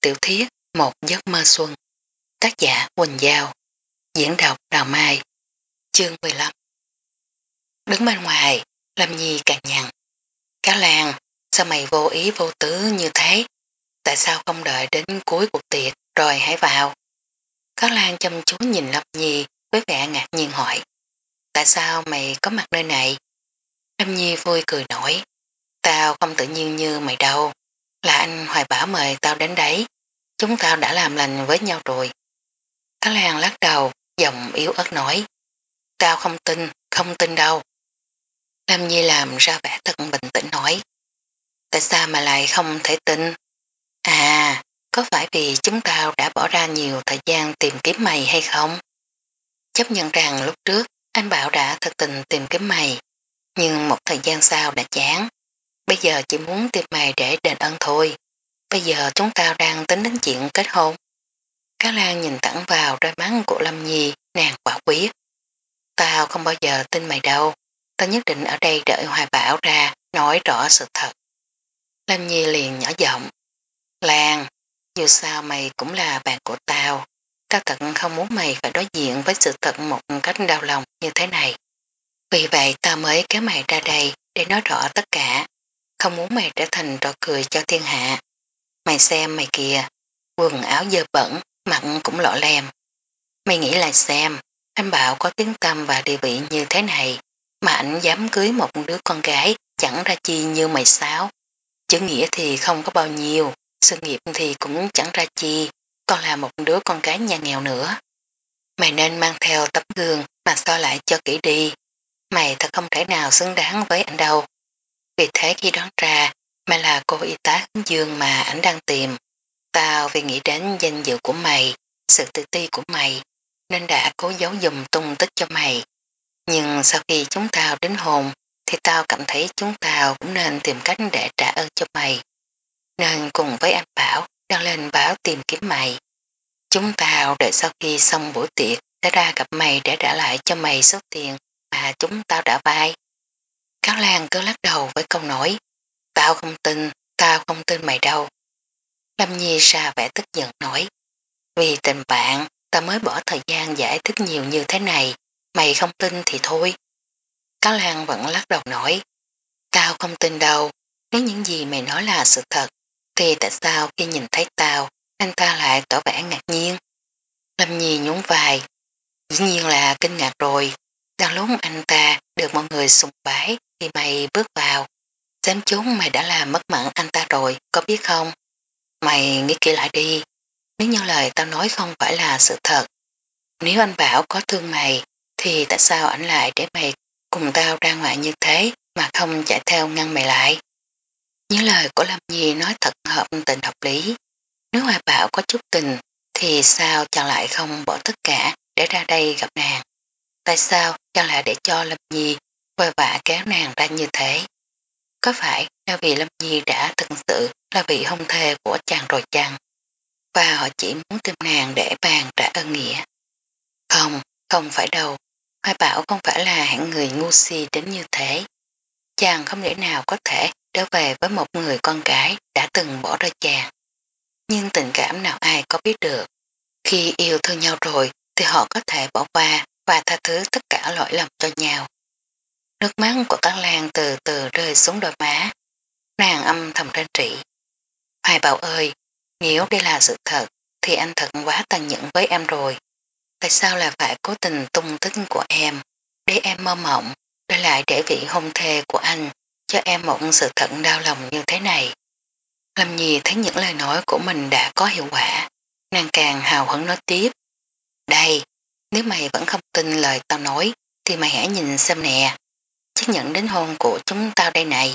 tiểu thuyết Một giấc mơ xuân, tác giả Quỳnh Giao, diễn đọc Đào Mai, chương 15. Đứng bên ngoài, Lâm Nhi càng nhằn. Cá Lan, sao mày vô ý vô tứ như thế? Tại sao không đợi đến cuối cuộc tiệc rồi hãy vào? Cá Lan chăm chú nhìn Lâm Nhi với vẻ ngạc nhiên hỏi. Tại sao mày có mặt nơi này? Lâm Nhi vui cười nổi. Tao không tự nhiên như mày đâu. Là anh Hoài Bảo mời tao đến đấy. Chúng tao đã làm lành với nhau rồi. Cá Lan lắc đầu, giọng yếu ớt nói. Tao không tin đâu. Lâm Nhi làm ra vẻ thật bình tĩnh nói. Tại sao mà lại không thể tin? À, có phải vì chúng tao đã bỏ ra nhiều thời gian tìm kiếm mày hay không? Chấp nhận rằng lúc trước anh Bảo đã thật tình tìm kiếm mày, nhưng một thời gian sau đã chán. Bây giờ chỉ muốn tìm mày để đền ơn thôi. Bây giờ chúng tao đang tính đến chuyện kết hôn. Cá Lan nhìn thẳng vào đôi mắt của Lâm Nhi, nàng quả quyết. Tao không bao giờ tin mày đâu. Tao nhất định ở đây đợi Hoài Bảo ra nói rõ sự thật. Lâm Nhi liền nhỏ giọng. Lan, dù sao mày cũng là bạn của tao. Tao thật không muốn mày phải đối diện với sự thật một cách đau lòng như thế này. Vì vậy tao mới kéo mày ra đây để nói rõ tất cả. Không muốn mày trở thành trò cười cho thiên hạ. Mày xem mày kìa, quần áo dơ bẩn, mặt cũng lọ lem. Mày nghĩ lại xem, anh Bảo có tiếng tăm và địa vị như thế này, mà anh dám cưới một đứa con gái chẳng ra chi như mày sao. Chữ nghĩa thì không có bao nhiêu, sự nghiệp thì cũng chẳng ra chi, còn là một đứa con gái nhà nghèo nữa. Mày nên mang theo tấm gương mà so lại cho kỹ đi. Mày thật không thể nào xứng đáng với anh đâu. Vì thế khi đoán ra, mày là cô y tá hướng dương mà anh đang tìm. Tao vì nghĩ đến danh dự của mày, sự tự ti của mày, nên đã cố giấu dùm tung tích cho mày. Nhưng sau khi chúng tao đến hôn, thì tao cảm thấy chúng tao cũng nên tìm cách để trả ơn cho mày. Nên cùng với anh Bảo đăng lên báo tìm kiếm mày. Chúng tao đợi sau khi xong buổi tiệc sẽ ra gặp mày để trả lại cho mày số tiền mà chúng tao đã vay. Cáo Lan cứ lắc đầu với câu nói. Tao không tin mày đâu. Lâm Nhi ra vẻ tức giận nói. Vì tình bạn, tao mới bỏ thời gian giải thích nhiều như thế này. Mày không tin thì thôi. Cáo Lan vẫn lắc đầu nói. Tao không tin đâu. Nếu những gì mày nói là sự thật, thì tại sao khi nhìn thấy tao, anh ta lại tỏ vẻ ngạc nhiên? Lâm Nhi nhún vai. Dĩ nhiên là kinh ngạc rồi. Đang lúc anh ta được mọi người sùng bái thì mày bước vào. Dám chúng mày đã làm mất mặt anh ta rồi, có biết không? Mày nghĩ kỹ lại đi. Nếu như lời tao nói không phải là sự thật, nếu anh Bảo có thương mày, thì tại sao anh lại để mày cùng tao ra ngoài như thế mà không chạy theo ngăn mày lại? Những lời của Lâm Nhi nói thật hợp tình hợp lý. Nếu Hoài Bảo có chút tình, thì sao chàng lại không bỏ tất cả để ra đây gặp nàng? Tại sao chàng lại để cho Lâm Nhi vội vã kéo nàng ra như thế? Có phải là vì Lâm Nhi đã thực sự là vị hôn thê của chàng rồi chăng? Và họ chỉ muốn tìm nàng để bàn trả ơn nghĩa. Không, không phải đâu. Hoài Bảo không phải là hạng người ngu si đến như thế. Chàng không thể nào có thể trở về với một người con gái đã từng bỏ rơi chàng. Nhưng tình cảm nào ai có biết được. Khi yêu thương nhau rồi thì họ có thể bỏ qua và tha thứ tất cả lỗi lầm cho nhau. Nước mắt của Cát Lan từ từ rơi xuống đôi má. Nàng âm thầm rên rỉ. Hoài Bảo ơi, nếu đây là sự thật thì anh thật quá tàn nhẫn với em rồi. Tại sao là phải cố tình tung tích của em để em mơ mộng để lại để vị hôn thê của anh cho em một sự thật đau lòng như thế này? Lâm Nhi thấy những lời nói của mình đã có hiệu quả, nàng càng hào hứng nói tiếp. Đây, nếu mày vẫn không tin lời tao nói thì mày hãy nhìn xem nè, chiếc nhẫn đính hôn của chúng tao đây này.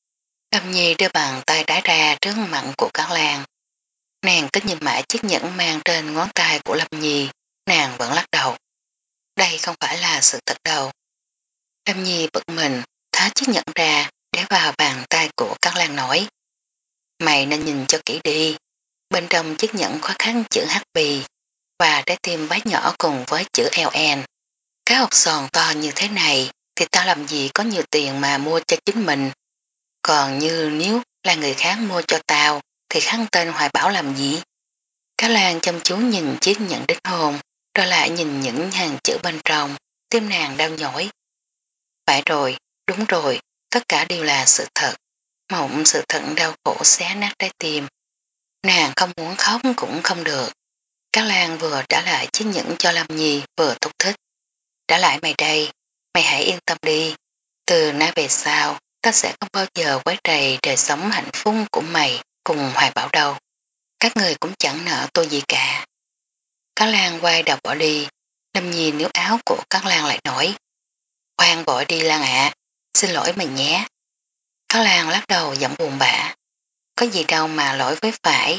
Lâm Nhi đưa bàn tay đá ra trước mặt của Cát Lan. Nàng cứ nhìn mãi chiếc nhẫn mang trên ngón tay của Lâm Nhi, nàng vẫn lắc đầu. Đây không phải là sự thật đâu. Lâm Nhi bực mình, tháo chiếc nhẫn ra để vào bàn tay của Cát Lan nói. Mày nên nhìn cho kỹ đi. Bên trong chiếc nhẫn có khắc chữ HB và trái tim bát nhỏ cùng với chữ LN. Cái hộp sòn to như thế này thì tao làm gì có nhiều tiền mà mua cho chính mình. Còn như nếu là người khác mua cho tao thì khắc tên Hoài Bảo làm gì? Cá Lan chăm chú nhìn chiếc nhẫn đính hôn, rồi lại nhìn những hàng chữ bên trong, tim nàng đau nhói. Phải rồi, đúng rồi, tất cả đều là sự thật. Mộng sự thật đau khổ xé nát trái tim. Nàng không muốn khóc cũng không được. Cá Lan vừa trả lại chiếc nhẫn cho Lâm Nhi vừa thúc thích. Trả lại mày đây, mày hãy yên tâm đi. Từ nay về sau, ta sẽ không bao giờ quấy rầy đời sống hạnh phúc của mày cùng Hoài Bảo đâu. Các người cũng chẳng nợ tôi gì cả. Cá Lan quay đầu bỏ đi, Lâm Nhi níu áo của Cá Lan lại nổi. Khoan vội đi Lan ạ, xin lỗi mày nhé. Cá Lan lắc đầu giọng buồn bã. Có gì đâu mà lỗi với phải.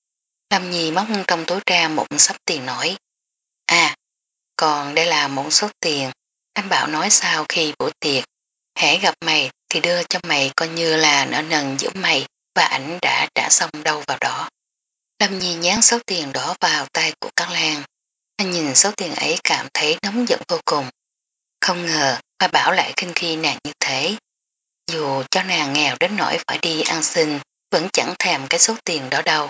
Lâm Nhi móc trong túi ra một sắp tiền nổi. À, còn đây là một số tiền anh Bảo nói sau khi buổi tiệc. Hễ gặp mày thì đưa cho mày coi như là nợ nần giữa mày và ảnh đã trả xong đâu vào đó. Lâm Nhi nhán số tiền đó vào tay của Cát Lan. Anh nhìn số tiền ấy cảm thấy nóng giận vô cùng. Không ngờ Hoa Bảo lại khinh khi nàng như thế. Dù cho nàng nghèo đến nỗi phải đi ăn xin vẫn chẳng thèm cái số tiền đó đâu.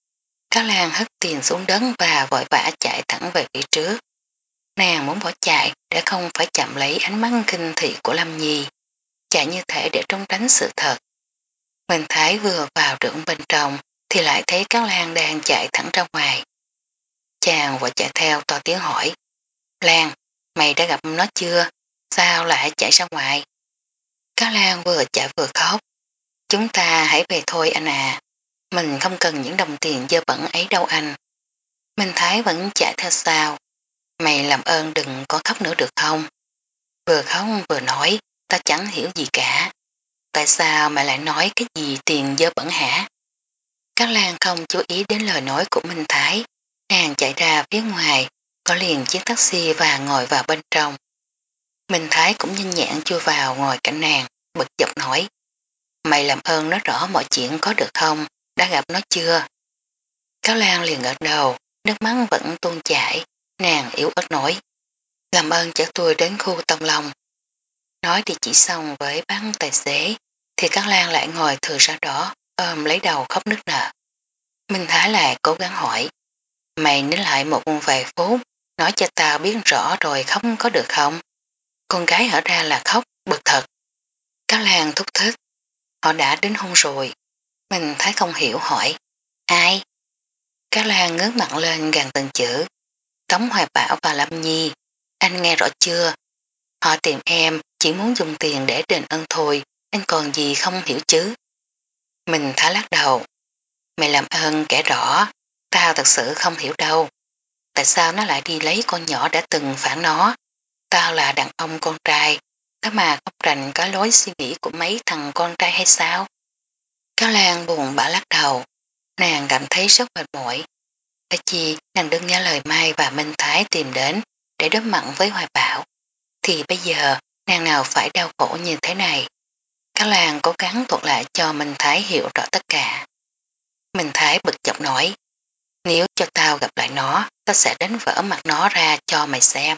Cát Lan hất tiền xuống đất và vội vã chạy thẳng về phía trước. Nàng muốn bỏ chạy để không phải chạm lấy ánh mắt kinh thị của Lâm Nhi. Chạy như thể để trốn tránh sự thật. Minh Thái vừa vào trưởng bên trong thì lại thấy Cát Lan đang chạy thẳng ra ngoài. Chàng vội chạy theo to tiếng hỏi. Lan, mày đã gặp nó chưa? Sao lại chạy ra ngoài? Cát Lan vừa chạy vừa khóc. Chúng ta hãy về thôi anh à. Mình không cần những đồng tiền dơ bẩn ấy đâu anh. Minh Thái vẫn chạy theo sau. Mày làm ơn đừng có khóc nữa được không? Vừa khóc vừa nói, ta chẳng hiểu gì cả. Tại sao mày lại nói cái gì tiền dơ bẩn hả? Cát Lan không chú ý đến lời nói của Minh Thái. Nàng chạy ra phía ngoài, có liền chiếc taxi và ngồi vào bên trong. Minh Thái cũng nhanh nhẹn chui vào ngồi cạnh nàng, bực dọc nói. Mày làm ơn nói rõ mọi chuyện có được không? Đã gặp nó chưa? Cát Lan liền gật đầu, nước mắt vẫn tuôn chảy, nàng yếu ớt nói. Làm ơn chở tôi đến khu Tông Long. Nói thì chỉ xong với bác tài xế, thì Cát Lan lại ngồi thừa ra đó, ôm lấy đầu khóc nức nở. Minh Thái lại cố gắng hỏi. Mày nín lại một vài phút, nói cho tao biết rõ rồi khóc có được không? Con gái hở ra là khóc, bực thật. Cát Lan thúc thích. Họ đã đến hôn rồi. Mình thấy không hiểu hỏi. Ai? Cát Lan ngước mặt lên gần từng chữ. Tống Hoài Bảo và Lâm Nhi. Anh nghe rõ chưa? Họ tìm em chỉ muốn dùng tiền để đền ơn thôi. Anh còn gì không hiểu chứ? Mình thả lắc đầu. Mày làm ơn kể rõ. Tao thật sự không hiểu đâu. Tại sao nó lại đi lấy con nhỏ đã từng phản nó? Tao là đàn ông con trai. Thế mà không rành cái lối suy nghĩ của mấy thằng con trai hay sao? Cáo Lan buồn bã lắc đầu. Nàng cảm thấy rất mệt mỏi. Ở chi nàng đừng nghe lời Mai và Minh Thái tìm đến để đối mặt với Hoài Bảo. Thì bây giờ nàng nào phải đau khổ như thế này. Cáo Lan cố gắng thuật lại cho Minh Thái hiểu rõ tất cả. Minh Thái bực chọc nói. Nếu cho tao gặp lại nó, tao sẽ đánh vỡ mặt nó ra cho mày xem.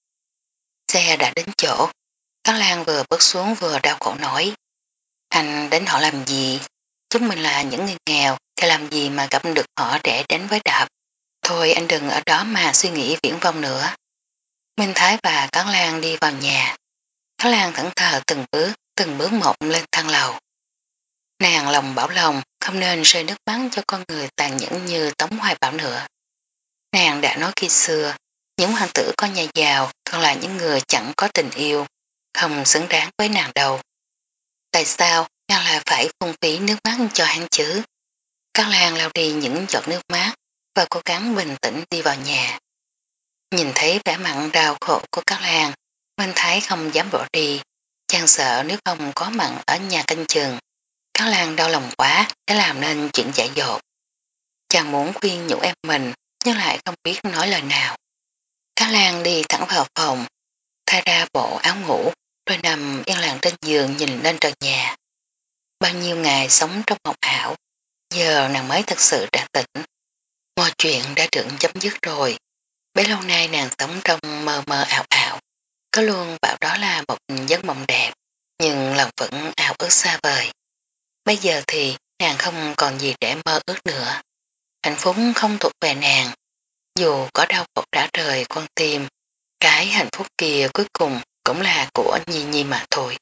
Xe đã đến chỗ. Cáo Lan vừa bước xuống vừa đau khổ nói. Anh đánh họ làm gì? Chúng mình là những người nghèo, thì làm gì mà gặp được họ để đánh với đạp. Thôi anh đừng ở đó mà suy nghĩ viễn vông nữa. Minh Thái và Cát Lan đi vào nhà. Cát Lan thẫn thờ từng bước một lên thang lầu. Nàng lòng bảo lòng không nên rơi nước mắt cho con người tàn nhẫn như Tống Hoài Bảo nữa. Nàng đã nói khi xưa, những hoàng tử có nhà giàu còn là những người chẳng có tình yêu, không xứng đáng với nàng đâu. Tại sao nàng lại phải phung phí nước mắt cho hắn chứ? Cát Lan lau đi những giọt nước mắt và cố gắng bình tĩnh đi vào nhà. Nhìn thấy vẻ mặn đau khổ của Cát Lan, Minh Thái không dám bỏ đi, chàng sợ nếu không có mặn ở nhà canh chừng. Cát Lan đau lòng quá để làm nên chuyện dại dột. Chàng muốn khuyên nhủ em mình nhưng lại không biết nói lời nào. Cát Lan đi thẳng vào phòng, thay ra bộ áo ngủ rồi nằm yên lặng trên giường nhìn lên trần nhà. Bao nhiêu ngày sống trong mộng ảo, giờ nàng mới thật sự đã tỉnh. Mọi chuyện đã được chấm dứt rồi. Bấy lâu nay nàng sống trong mơ mơ ảo ảo, có luôn bảo đó là một giấc mộng đẹp, nhưng lòng vẫn ảo ước xa vời. Bây giờ thì nàng không còn gì để mơ ước nữa. hạnh phúc không thuộc về nàng, dù có đau khổ đã rời con tim, cái hạnh phúc kia cuối cùng cũng là của Nhi Nhi mà thôi.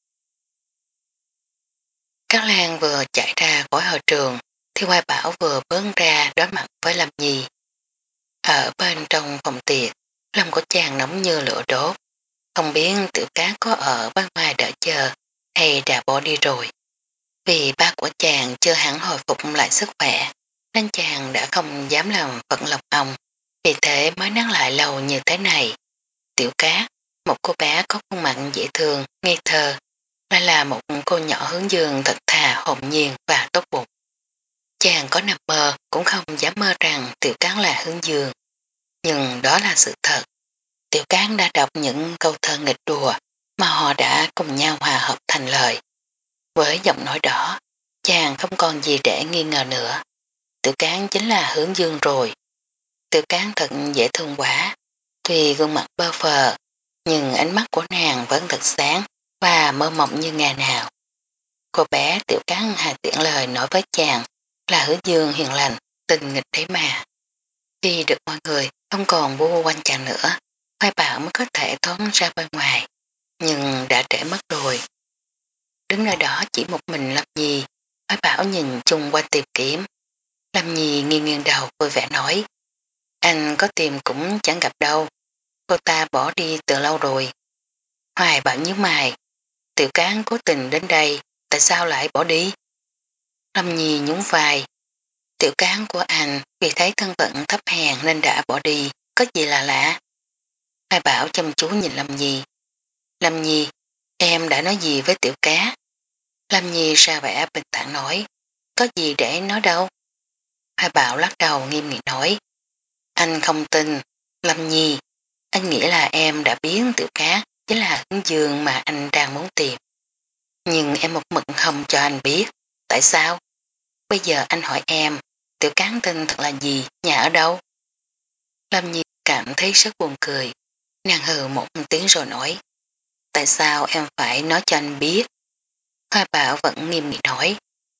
Các Lan vừa chạy ra khỏi hội trường, thì Hoài Bảo vừa bước ra đối mặt với Lâm Nhi. Ở bên trong phòng tiệc, lòng của chàng nóng như lửa đốt, không biết Tiểu Cá có ở bên ngoài đợi chờ hay đã bỏ đi rồi. Vì ba của chàng chưa hẳn hồi phục lại sức khỏe, nên chàng đã không dám làm phận lòng ông, vì thế mới nán lại lâu như thế này. Tiểu Cá, một cô bé có khuôn mặt dễ thương, ngây thơ, lại là một cô nhỏ hướng dương thật thà, hồn nhiên và tốt bụng. Chàng có nằm mơ cũng không dám mơ rằng Tiểu Cán là hướng dương, nhưng đó là sự thật. Tiểu Cán đã đọc những câu thơ nghịch đùa mà họ đã cùng nhau hòa hợp thành lời. Với giọng nói đó, chàng không còn gì để nghi ngờ nữa. Tiểu Cán chính là hướng dương rồi. Tiểu Cán thật dễ thương quá, tuy gương mặt bơ phờ, nhưng ánh mắt của nàng vẫn thật sáng và mơ mộng như ngày nào. Cô bé Tiểu Cán hài tiện lời nói với chàng là hướng dương hiền lành, tình nghịch đấy mà. Khi được mọi người không còn vô quanh chàng nữa, Hoài Bảo mới có thể thoát ra bên ngoài, nhưng đã trễ mất rồi. Đứng nơi đó chỉ một mình Lâm Nhi, Hoài Bảo nhìn chung quanh tìm kiếm. Lâm Nhi nghiêng nghiêng đầu vui vẻ nói, anh có tìm cũng chẳng gặp đâu, cô ta bỏ đi từ lâu rồi. Hoài Bảo nhíu mày, Tiểu Cán cố tình đến đây, tại sao lại bỏ đi? Lâm Nhi nhún vai, Tiểu Cán của anh vì thấy thân phận thấp hèn nên đã bỏ đi, có gì là lạ? Hoài Bảo chăm chú nhìn Lâm Nhi. Lâm Nhi, em đã nói gì với Tiểu Cá? Lâm Nhi ra vẻ bình thản nói, có gì để nói đâu? Hoài Bảo lắc đầu nghiêm nghị nói, anh không tin, Lâm Nhi, anh nghĩ là em đã biến Tiểu Cá chính là hướng dương mà anh đang muốn tìm. Nhưng em một mực không cho anh biết, tại sao? Bây giờ anh hỏi em, Tiểu Cán tin thật là gì, nhà ở đâu? Lâm Nhi cảm thấy rất buồn cười, nàng hừ một tiếng rồi nói, tại sao em phải nói cho anh biết? Hoa Bảo vẫn nghiêm nghị nói,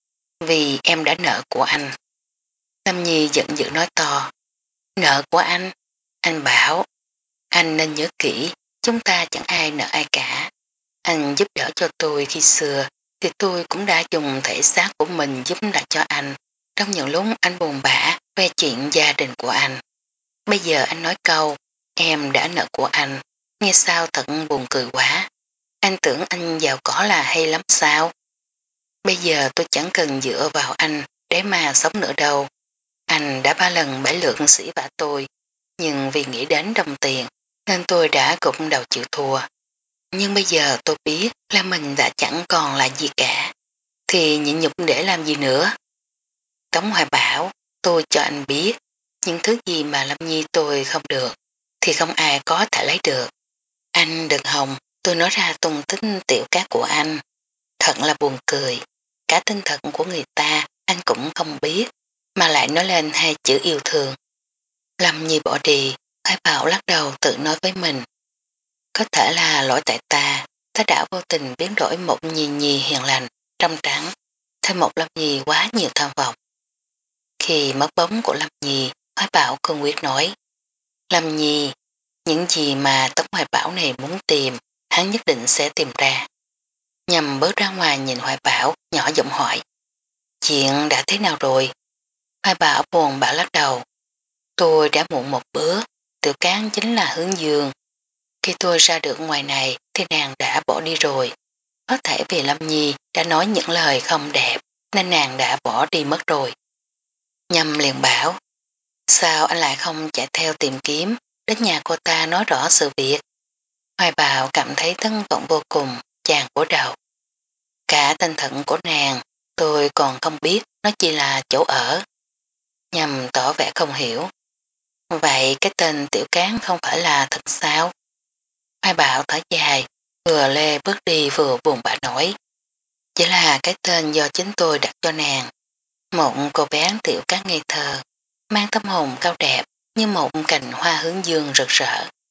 vì em đã nợ của anh. Lâm Nhi giận dữ nói to, nợ của anh bảo, anh nên nhớ kỹ, chúng ta chẳng ai nợ ai cả. Anh giúp đỡ cho tôi khi xưa, thì tôi cũng đã dùng thể xác của mình giúp lại cho anh, trong những lúc anh buồn bã về chuyện gia đình của anh. Bây giờ anh nói câu, em đã nợ của anh, nghe sao thật buồn cười quá. Anh tưởng anh giàu có là hay lắm sao? Bây giờ tôi chẳng cần dựa vào anh để mà sống nữa đâu. Anh đã 3 lần 7 lượt sĩ vả tôi, nhưng vì nghĩ đến đồng tiền nên tôi đã gục đầu chịu thua. Nhưng bây giờ tôi biết là mình đã chẳng còn là gì cả, thì nhịn nhục để làm gì nữa. Tống Hoài bảo, tôi cho anh biết, những thứ gì mà Lâm Nhi tôi không được, thì không ai có thể lấy được. Anh đừng hòng, tôi nói ra tung tích Tiểu Cát của anh. Thật là buồn cười, cả tinh thần của người ta anh cũng không biết, mà lại nói lên 2 chữ yêu thương. Lâm Nhi bỏ đi, Hoài Bảo lắc đầu tự nói với mình. Có thể là lỗi tại ta đã vô tình biến đổi một Nhi Nhi hiền lành, trong trắng, thêm một Lâm Nhi quá nhiều tham vọng. Khi mất bóng của Lâm Nhi, Hoài Bảo cương quyết nói, Lâm Nhi, những gì mà Tống Hoài Bảo này muốn tìm, hắn nhất định sẽ tìm ra. Nhằm bước ra ngoài nhìn Hoài Bảo, nhỏ giọng hỏi, chuyện đã thế nào rồi? Hoài Bảo buồn bã lắc đầu, tôi đã muộn một bước, Tiểu Cán chính là hướng dương. Khi tôi ra được ngoài này thì nàng đã bỏ đi rồi. Có thể vì Lâm Nhi đã nói những lời không đẹp nên nàng đã bỏ đi mất rồi. Nhâm liền bảo, sao anh lại không chạy theo tìm kiếm, đến nhà cô ta nói rõ sự việc? Hoài Bảo cảm thấy thất vọng vô cùng, chàng của đầu. Cả tên thận của nàng, tôi còn không biết nó chỉ là chỗ ở. Nhâm tỏ vẻ không hiểu. Vậy cái tên Tiểu Cán không phải là thật sao? Hoài Bảo thở dài, vừa lê bước đi vừa buồn bã nổi. Chỉ là cái tên do chính tôi đặt cho nàng. Một cô bé Tiểu Cán ngây thơ, mang tâm hồn cao đẹp như một cành hoa hướng dương rực rỡ.